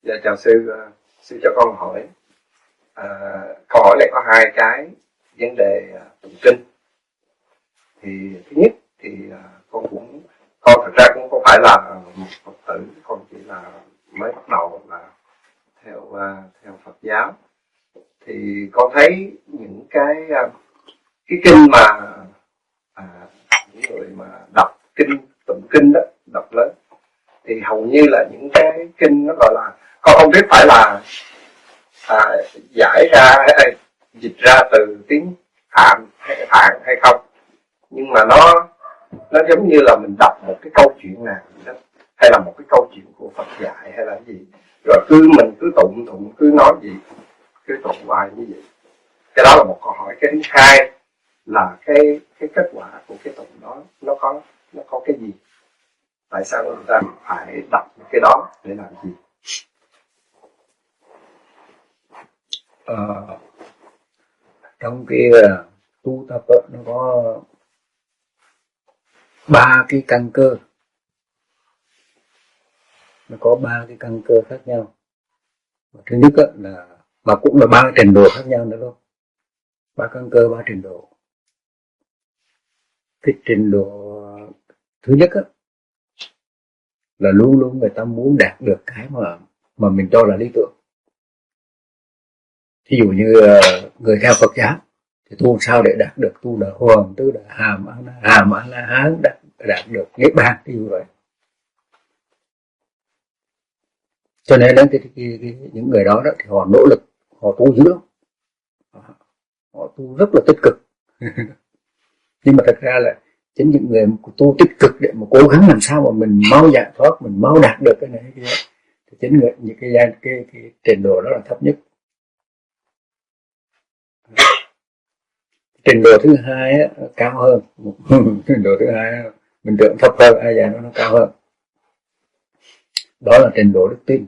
Dạ, chào sư, sư cho con hỏi. Câu hỏi này có hai cái vấn đề tụng kinh. Thì thứ nhất thì con thật ra cũng không phải là một Phật tử, con chỉ là mới bắt đầu là theo Phật giáo. Thì con thấy những cái kinh mà những người mà đọc kinh, tụng kinh đó, đọc lớn thì hầu như là những cái kinh nó gọi là, con không biết phải là giải ra hay dịch ra từ tiếng Phạn hay không, nhưng mà nó giống như là mình đọc một cái câu chuyện nào đó, hay là một cái câu chuyện của Phật dạy hay là cái gì, rồi mình cứ tụng cứ nói gì cứ tụng hoài như vậy. Cái đó là một câu hỏi. Cái thứ hai là cái kết quả của cái tụng đó nó có cái gì, tại sao người ta phải đọc cái đó để làm gì? Trong cái tu tập nó có 3 cái căn cơ, nó có 3 cái căn cơ khác nhau. Thứ nhất là, mà cũng là 3 trình độ khác nhau nữa luôn. 3 căn cơ, 3 trình độ. Cái trình độ thứ nhất là luôn luôn người ta muốn đạt được cái mà mình cho là lý tưởng. Thí dụ như người theo Phật giáo thì tu sao để đạt được tu đà hoàn, tứ đà hàm, a la hán, đạt được niết bàn, ví dụ vậy. Cho nên đến những người đó thì họ nỗ lực, họ tu dữ lắm, họ tu rất là tích cực. Nhưng mà thật ra là chính những người tu tích cực để mà cố gắng làm sao mà mình mau giải thoát, mình mau đạt được cái này cái đó, thì chính những cái trình độ đó là thấp nhất. Trình độ thứ hai cao hơn. Trình độ thứ hai mình tưởng thấp hơn, ai dạy nó cao hơn. Đó là trình độ đức tin.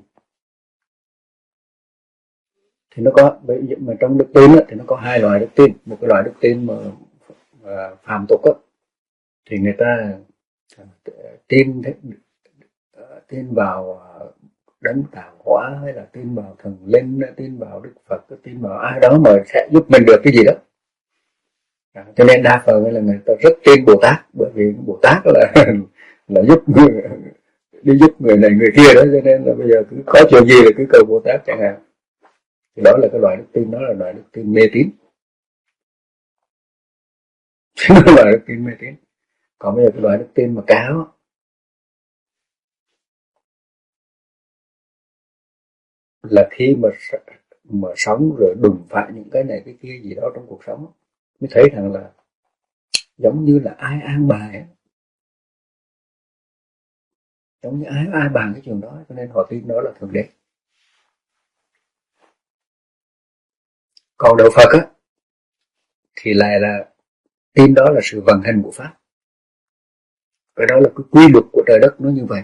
Thì nó có, mà trong đức tin thì nó có 2 loại đức tin. Một cái loại đức tin mà phàm tục thì người ta tin vào đấng tạo hóa, hay là tin vào thần linh, tin vào Đức Phật, tin vào ai đó mà sẽ giúp mình được cái gì đó. Cho nên đa phần là người ta rất tin Bồ Tát, bởi vì Bồ Tát là giúp người này người kia đó, cho nên là bây giờ cứ có chuyện gì là cứ cầu Bồ Tát chẳng hạn. Thì đó là cái loại đức tin, đó là loại đức tin mê tín. Đó là đức tin mê tín. Còn bây giờ cái loại đức tin mà cao là khi mà sống rồi đụng phải những cái này cái kia gì đó trong cuộc sống, mới thấy rằng là giống như là ai an bài, giống như ai bàn cái chuyện đó, cho nên họ tin đó là thượng đế. Còn đạo Phật thì lại là tin đó là sự vận hành của pháp, cái đó là cái quy luật của trời đất, nó như vậy.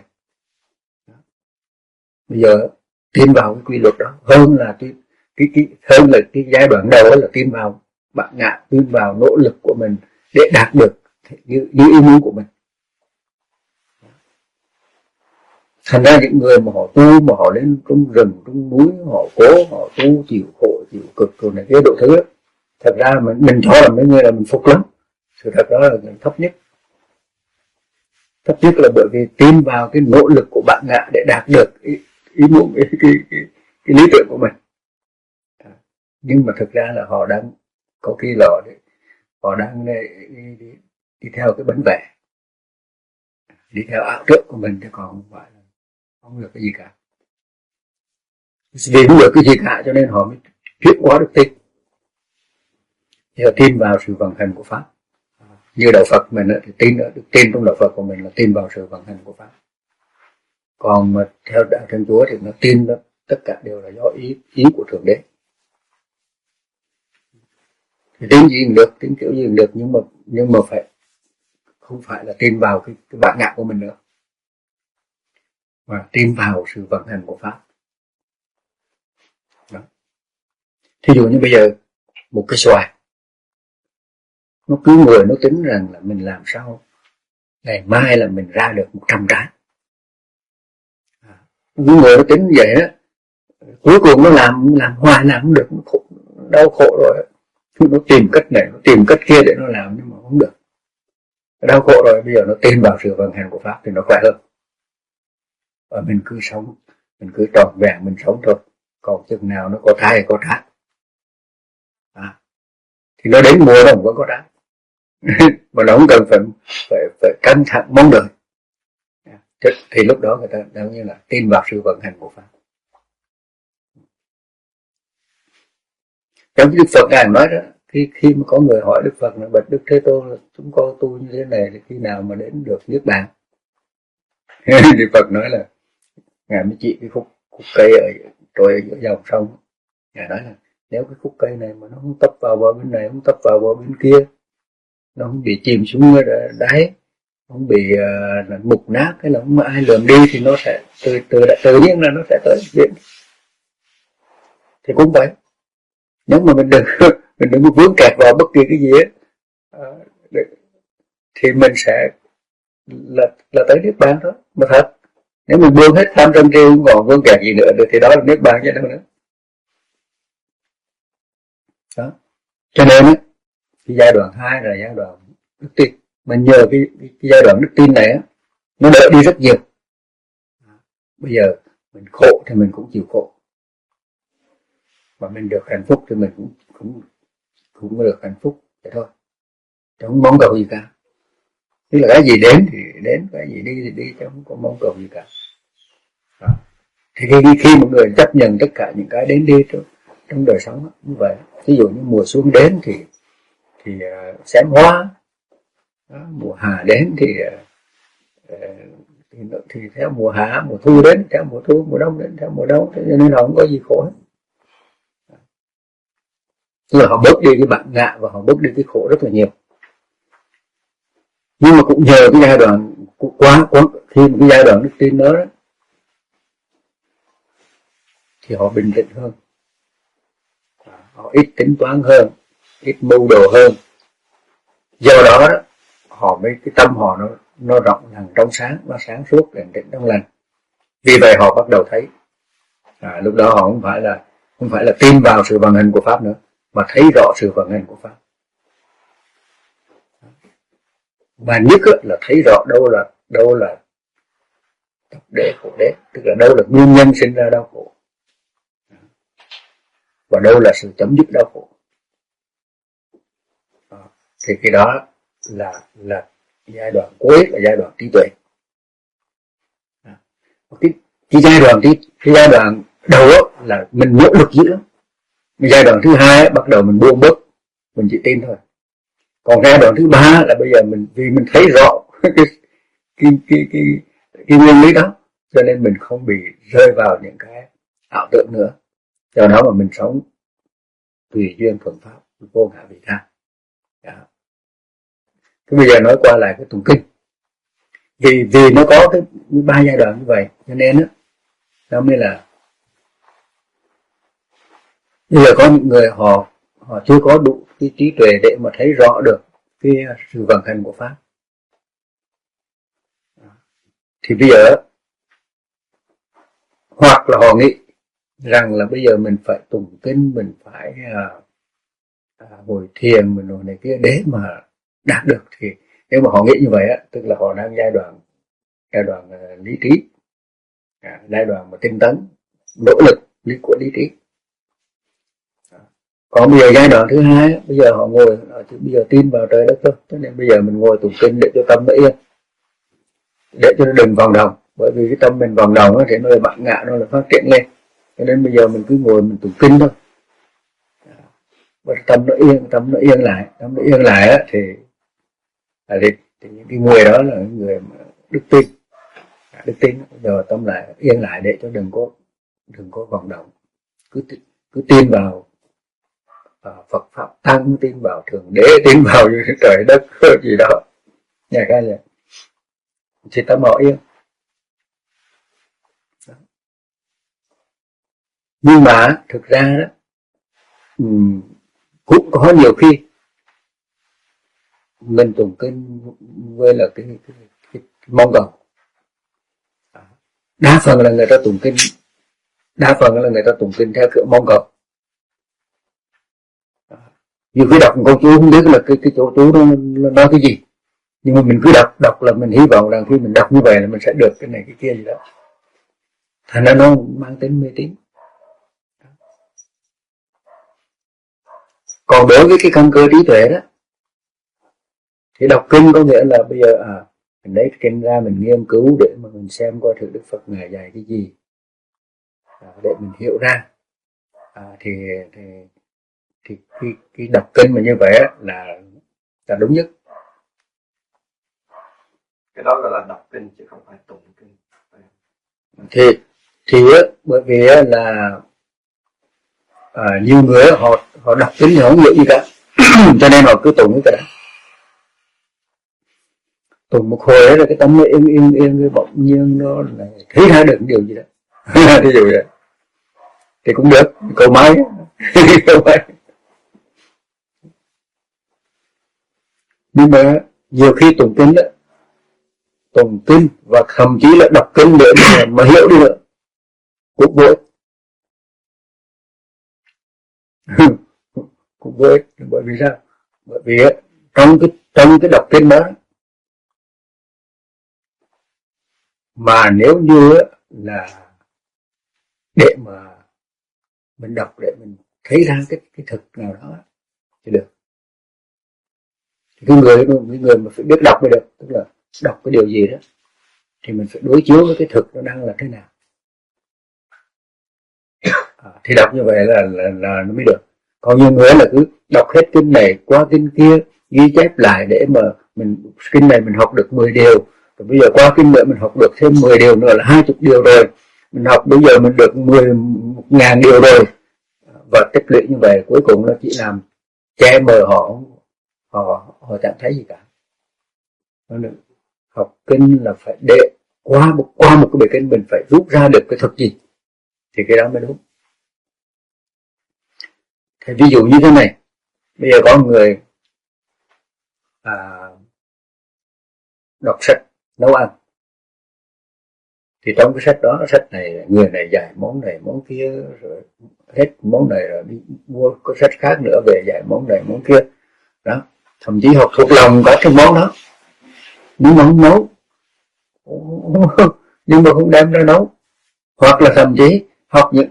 Bây giờ tin vào cái quy luật đó hơn là cái giai đoạn đầu là tin vào bản ngã, tin vào nỗ lực của mình để đạt được như ý muốn của mình. Thành ra những người mà họ tu, mà họ lên trong rừng, trong núi, họ cố, họ tu chịu khổ, chịu cực rồi này cái độ thứ đó, thật ra mình cho là mấy người là mình phục lắm. Sự thật đó là thấp nhất. Thấp nhất là bởi vì tin vào cái nỗ lực của bạn ngã để đạt được ý muốn, cái lý tưởng của mình. Nhưng mà thực ra là họ đang có khi là họ đang đi theo cái bánh vẽ, đi theo ảo tưởng của mình, chứ còn không phải là không được cái gì cả. Vì không được cái gì cả cho nên họ mới chuyển hóa đức tin. Thì họ tin vào sự vận hành của pháp. Như đạo Phật mình thì tin trong đạo Phật của mình là tin vào sự vận hành của pháp. Còn mà theo đạo Thiên Chúa thì nó tin đó, tất cả đều là do ý của Thượng Đế. Thì tin gì cũng được, tin kiểu gì cũng được, nhưng mà không phải là tin vào cái bản ngã của mình nữa, mà tin vào sự vận hành của pháp. Đó. Thí dụ như bây giờ một cái xoài, nó cứ ngồi nó tính rằng là mình làm sao ngày mai là mình ra được 100 trái. Cứ ngồi nó tính vậy đó, cuối cùng nó làm hoài làm không được, nó đau khổ rồi, nó tìm cách này nó tìm cách kia để nó làm nhưng mà không được, đau khổ rồi. Bây giờ nó tin vào sự vận hành của pháp thì nó khỏe hơn, và mình cứ sống, mình cứ trọn vẹn mình sống thôi, còn chừng nào nó có thai có trái thì nó đến mùa nó vẫn có trái mà nó không cần phải căng thẳng mong đợi. Thì lúc đó người ta đang như là tin vào sự vận hành của pháp. Trong Đức Phật ngài nói đó, khi mà có người hỏi Đức Phật là bạch Đức Thế Tôn là chúng con tu như thế này thì khi nào mà đến được niết bàn? Đức Phật nói là ngài mới chỉ cái khúc cây ở trôi ở dòng sông, ngài nói là nếu cái khúc cây này mà nó không tấp vào bờ bên này, không tấp vào bờ bên kia, nó không bị chìm xuống đáy, không bị mục nát hay là không ai lượm đi thì nó sẽ tự nhiên là nó sẽ tới biển. Thì cũng vậy, nếu mà mình đừng có vướng kẹt vào bất kỳ cái gì ấy, thì mình sẽ là tới niết bàn thôi. Mà thật, nếu mình buông hết tham sân si không còn vướng kẹt gì nữa được thì đó là niết bàn chứ đâu nữa. Đó. Cho nên á, cái giai đoạn 2 là giai đoạn đức tin. Mình nhờ cái giai đoạn đức tin này á, nó đỡ đi rất nhiều. Bây giờ mình khổ thì mình cũng chịu khổ, mà mình được hạnh phúc thì mình cũng được hạnh phúc vậy thôi, chứ không mong cầu gì cả. Tức là cái gì đến thì đến, cái gì đi thì đi, chứ không có mong cầu gì cả. Đó. Thì khi một người chấp nhận tất cả những cái đến đi trong đời sống như vậy, ví dụ như mùa xuân đến thì xem hoa, đó, mùa hạ đến thì theo mùa hạ, mùa thu đến theo mùa thu, mùa đông đến theo mùa đông, cho nên họ không có gì khổ hết. Tức là họ bớt đi cái bản ngã và họ bớt đi cái khổ rất là nhiều. Nhưng mà cũng nhờ cái giai đoạn quá khi một cái giai đoạn đức tin đó thì họ bình tĩnh hơn, họ ít tính toán hơn, ít mưu đồ hơn. Do đó họ mới cái tâm họ nó rộng ràng trong sáng, nó sáng suốt, định tĩnh trong lành. Vì vậy họ bắt đầu thấy, lúc đó họ không phải là tin vào sự vận hành của pháp nữa, mà thấy rõ sự vận hành của pháp. Mà nhất là thấy rõ đâu là tập đế khổ đế, tức là đâu là nguyên nhân sinh ra đau khổ, và đâu là sự chấm dứt đau khổ. Thì cái đó là giai đoạn cuối, là giai đoạn trí tuệ. Cái giai đoạn đầu là mình nỗ lực dữ lắm. Giai đoạn thứ hai bắt đầu mình buông bớt, mình chỉ tin thôi. Còn giai đoạn thứ ba là bây giờ vì mình thấy rõ cái nguyên lý đó, cho nên mình không bị rơi vào những cái ảo tưởng nữa. Do đó mà mình sống tùy duyên thuận pháp, vô ngã vị tha. Thế bây giờ nói qua lại cái tụng kinh. Vì nó có cái 3 giai đoạn như vậy, cho nên nó mới là bây giờ có những người họ chưa có đủ cái trí tuệ để mà thấy rõ được cái sự vận hành của pháp. Thì bây giờ hoặc là họ nghĩ rằng là bây giờ mình phải tụng kinh, mình phải ngồi thiền, mình rồi này kia để mà đạt được. Thì nếu mà họ nghĩ như vậy tức là họ đang giai đoạn lý trí, giai đoạn mà tinh tấn, nỗ lực của lý trí. Còn bây giờ giai đoạn thứ hai, bây giờ họ ngồi, bây giờ tin vào trời đất thôi, cho nên bây giờ mình ngồi tụng kinh để cho tâm nó yên, để cho nó đừng vòng đồng. Bởi vì cái tâm mình vòng đồng thì nó là bản ngã, nó là phát triển lên. Cho nên bây giờ mình cứ ngồi mình tụng kinh thôi, và tâm nó yên lại thì những cái người đó là những người mà đức tin rồi tâm lại yên lại để cho đừng có vòng động, cứ tin vào Phật pháp tăng, tin vào thượng đế, tin vào trời đất gì đó nhà cái gì thì tâm họ yên. Nhưng mà thực ra đó cũng có nhiều khi mình tụng kinh với là cái mong cầu. Đa phần là người ta tụng kinh đa phần là người ta tụng kinh theo kiểu mong cầu. Nhiều khi đọc một câu chú không biết là cái chỗ chú nó nói cái gì, nhưng mà mình cứ đọc là mình hy vọng rằng khi mình đọc như vậy là mình sẽ được cái này cái kia gì đó, thành ra nó mang tính mê tín. Còn đối với cái căn cơ trí tuệ đó thì đọc kinh có nghĩa là bây giờ mình lấy kinh ra mình nghiên cứu để mà mình xem coi thử Đức Phật ngài dạy cái gì, để mình hiểu ra. Thì cái đọc kinh mà như vậy là đúng nhất. Cái đó gọi là đọc kinh chứ không phải tụng kinh. Thì bởi vì là nhiều người họ đọc kinh thì không hiểu gì cả cho nên họ cứ tụng cái đó, tụng một hồi là cái tâm nó yên cái bỗng nhiên nó lại thấy ra được điều gì đó ví dụ vậy thì cũng được, câu máy nhưng mà nhiều khi tụng kinh và thậm chí là đọc kinh để mà hiểu đi nữa cũng vô ích cũng vô ích. Bởi vì sao? Bởi vì trong cái đọc kinh đó mà nếu như là để mà mình đọc để mình thấy ra cái thực nào đó thì được. Cái người mà phải biết đọc mới được, tức là đọc cái điều gì đó thì mình phải đối chiếu với cái thực nó đang là thế nào. Thì đọc như vậy là nó mới được. Còn nhiều người là cứ đọc hết kinh này qua kinh kia, ghi chép lại để mà mình kinh này mình học được 10 điều, rồi bây giờ qua kinh nữa mình học được thêm 10 điều nữa là 20 điều rồi, mình học bây giờ mình được 10.000 điều rồi, và tích lũy như vậy cuối cùng nó chỉ làm che mờ họ chẳng thấy gì cả. Học kinh là phải để qua một cái bài kinh mình phải rút ra được cái thực gì thì cái đó mới đúng. Thì ví dụ như thế này, bây giờ có người đọc sách nấu ăn, thì trong cái sách đó, sách này người này dạy món này món kia, rồi hết món này rồi đi mua cái sách khác nữa về dạy món này món kia đó, thậm chí học thuộc lòng cả cái món đó nhưng mà không nấu nhưng mà không đem ra nấu, hoặc là thậm chí học những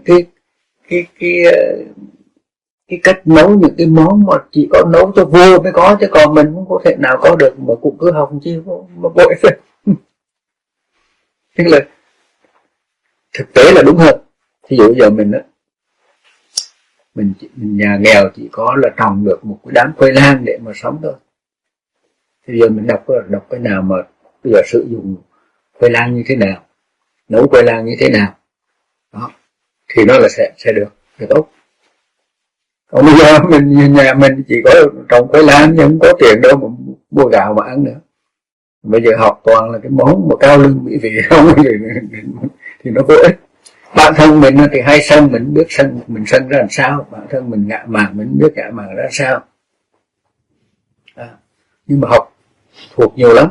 cái cách nấu những cái món mà chỉ có nấu cho vua mới có, chứ còn mình không có thể nào có được, mà cũng cứ học chi mà bội thôi. Tức là thực tế là đúng hơn. Ví dụ giờ mình nhà nghèo chỉ có là trồng được một cái đám khoai lang để mà sống thôi. Thì giờ mình đọc cái nào mà bây giờ sử dụng khoai lang như thế nào, nấu khoai lang như thế nào đó, thì nó là sẽ được tốt. Còn bây giờ nhà mình chỉ có trồng khoai lang nhưng không có tiền đâu mà mua gạo mà ăn nữa. Bây giờ học toàn là cái món mà cao lương mỹ vị không thì nó vô ích. Bản thân mình thì hay sân, mình biết sân mình sân ra làm sao, bản thân mình ngạ mạn mình biết ngạ mạn ra sao. Nhưng mà học thuộc nhiều lắm.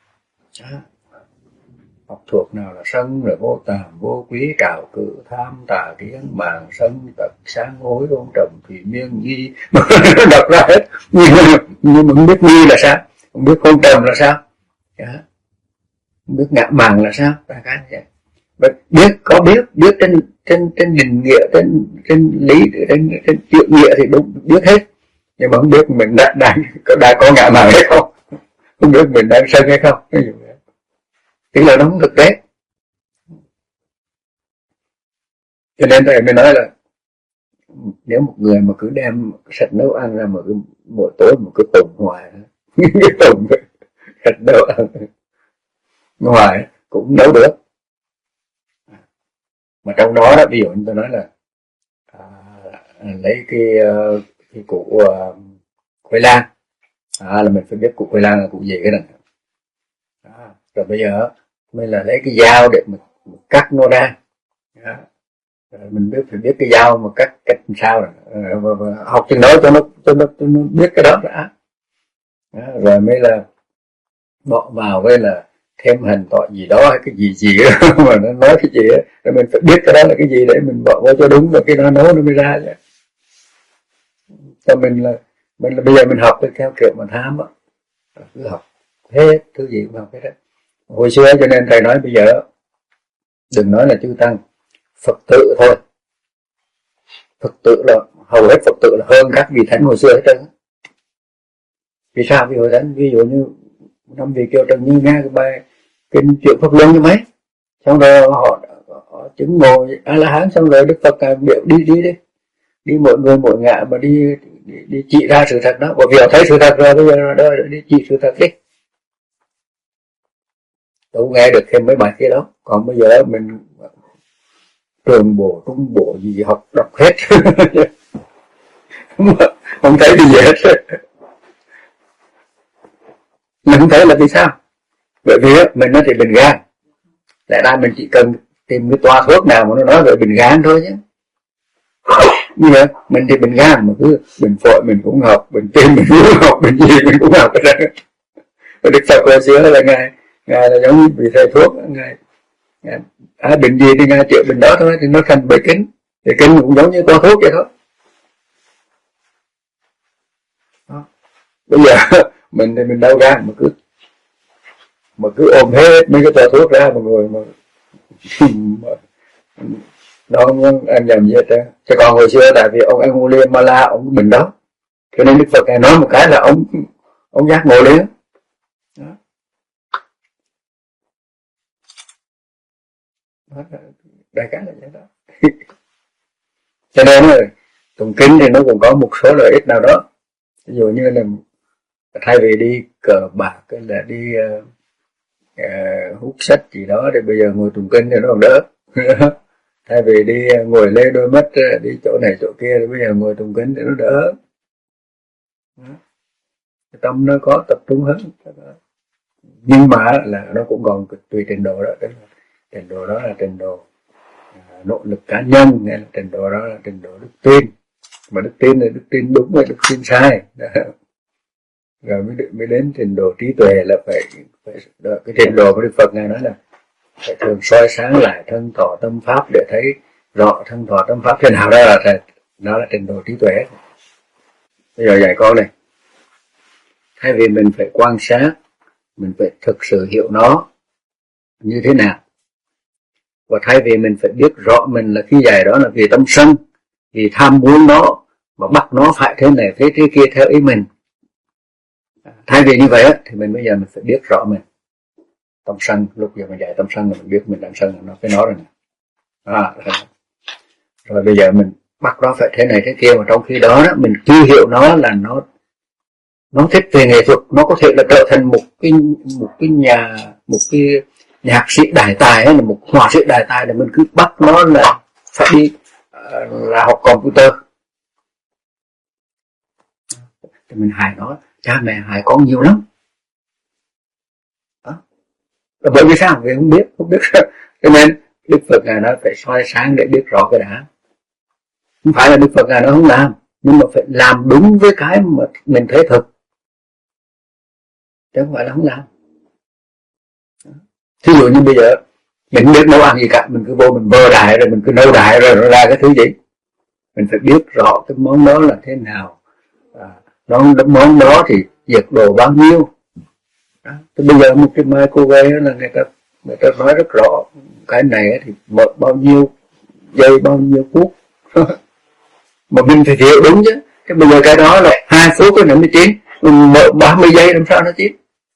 Học thuộc nào là sân rồi vô tàm vô quý trào cử tham tà kiến màng sân tật sáng hối ôn trầm thủy miên nghi đọc ra hết, nhưng mà không biết nghi là sao, không biết ôn trầm là sao, không biết ngạ màng là sao, ta cái vậy. Biết trên định nghĩa, trên lý, trên chuyện nghĩa thì đúng biết hết, nhưng mà không biết mình đang có ngạ màng hay không, không biết mình đang sân hay không, tức là nó không thực tế. Cho nên thầy mới nói là nếu một người mà cứ đem sách nấu ăn ra một cái buổi tối một cái tùng hoài cái tùng sách nấu ăn ngoài cũng nấu được. Mà trong đó ví dụ như tôi nói là lấy cái củ khoai lang, là mình phải biết củ khoai lang là củ gì cái này. Rồi bây giờ mình là lấy cái dao để mình cắt nó ra. Mình phải biết cái dao mà cắt làm sao rồi. Học chừng đó cho nó biết cái đó đã. Rồi mới là bỏ vào với là thêm hành thọ gì đó hay cái gì đó mà nó nói cái gì á, rồi mình phải biết cái đó là cái gì để mình bỏ vô cho đúng, rồi cái nó nấu nó mới ra chứ. Cho mình là bây giờ mình học theo kiểu mà tham á, cứ học hết thứ gì cũng học hết á. Hồi xưa cho nên thầy nói bây giờ đừng nói là chư tăng, Phật tử thôi. Phật tử là hầu hết Phật tử là hơn các vị thánh hồi xưa hết trơn. Vì sao? Vì hồi thánh ví dụ như năm vị Kiều Trần Như nghe cái bài kinh chuyện Pháp Luân như mấy, xong rồi họ chứng ngồi A La Hán, xong rồi Đức Phật biểu đi mỗi người mỗi ngã mà đi chỉ ra sự thật đó, bởi vì họ thấy sự thật rồi, bây giờ đó đi chỉ sự thật đi. Tôi nghe được thêm mấy bài kia đó, còn bây giờ mình trường bộ trung bộ gì học đọc hết không thấy gì hết. Mình không thấy là vì sao? Bởi vì mình nói thì bình gan, lẽ ra mình chỉ cần tìm cái toa thuốc nào mà nó nói về bình gan thôi chứ. Như vậy mình thì bình gan mà cứ bình phổi mình cũng học, bình tim mình cũng học, bình gì mình cũng học cái đó. Đức Phật hồi xưa là ngài là giống như vị thầy thuốc, ngài bệnh gì thì ngài chữa bệnh đó thôi, thì nó thành bài kinh, thì kinh cũng giống như toa thuốc vậy thôi. Đó. Bây giờ mình thì mình đau gan mà cứ ôm hết mấy cái toa thuốc ra mà ngồi mà đó anh làm gì hết trơn. Chứ còn hồi xưa tại vì ông Angulimala ông bệnh đó, cho nên Đức Phật ngài nói một cái là ông giác ngộ liền. Đó. Đại khái là vậy đó. Cho nên là tụng kinh thì nó cũng có một số lợi ích nào đó. Ví dụ như là thay vì đi cờ bạc hay là đi hút sách gì đó, thì bây giờ ngồi tụng kinh thì nó còn đỡ. Thay vì đi ngồi lê đôi mắt đi chỗ này chỗ kia, thì bây giờ ngồi tụng kinh thì nó đỡ. Tâm nó có tập trung hơn. Nhưng mà là nó cũng còn tùy trình độ đó. Trình độ đó là trình độ nỗ lực cá nhân, hay là trình độ đó là trình độ đức tin. Mà đức tin là đức tin đúng hay đức tin sai. Rồi mới đến trình độ trí tuệ là phải cái trình độ của Đức Phật ngài nói là phải thường soi sáng lại thân thọ tâm pháp để thấy rõ thân thọ tâm pháp thế nào, đó là trình độ trí tuệ. Bây giờ dạy con này, thay vì mình phải quan sát, mình phải thực sự hiểu nó như thế nào, và thay vì mình phải biết rõ mình là khi dạy đó là vì tâm sân, vì tham muốn nó mà bắt nó phải thế này thế kia theo ý mình. Thay vì như vậy thì bây giờ mình phải biết rõ mình. Tâm sân, lúc giờ mình dạy tâm sân là mình biết mình đang sân, nó cái nó rồi nè. Rồi bây giờ mình bắt nó phải thế này thế kia, mà trong khi đó mình chưa hiểu nó là nó thích về nghệ thuật, nó có thể là trở thành một cái nhạc sĩ đại tài hay là một họa sĩ đại tài, để mình cứ bắt nó là phải đi là học computer. Thì mình hại nó, cha mẹ hại con nhiều lắm. Đó. Bởi vì sao? Vì không biết. Cho nên Đức Phật ngài nói phải soi sáng để biết rõ cái đã. Không phải là Đức Phật ngài nói không làm, nhưng mà phải làm đúng với cái mà mình thấy thực, chứ không phải là không làm. Thí dụ như bây giờ mình không biết nấu ăn gì cả, mình cứ vô mình vơ đại rồi mình cứ nấu đại rồi nó ra cái thứ gì. Mình phải biết rõ cái món đó là thế nào, món đó thì nhiệt độ bao nhiêu. Đó. Thì bây giờ một cái microwave là người ta nói rất rõ cái này thì bao nhiêu giây bao nhiêu phút. Mà mình phải hiểu đúng chứ. Cái bây giờ cái đó là 2 phút cái nữa mới chín, mình mở 30 giây làm sao nó chín.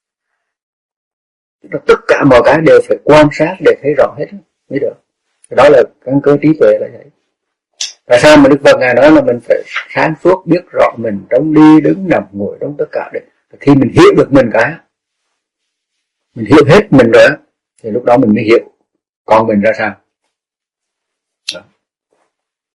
Tất cả mọi cái đều phải quan sát để thấy rõ hết mới được. Đó là căn cơ trí tuệ là vậy. Tại sao mà Đức Phật ngài nói là mình phải sáng suốt biết rõ mình trong đi đứng nằm ngồi trong tất cả đấy. Khi mình hiểu được mình mình hiểu hết mình rồi, thì lúc đó mình mới hiểu con mình ra sao.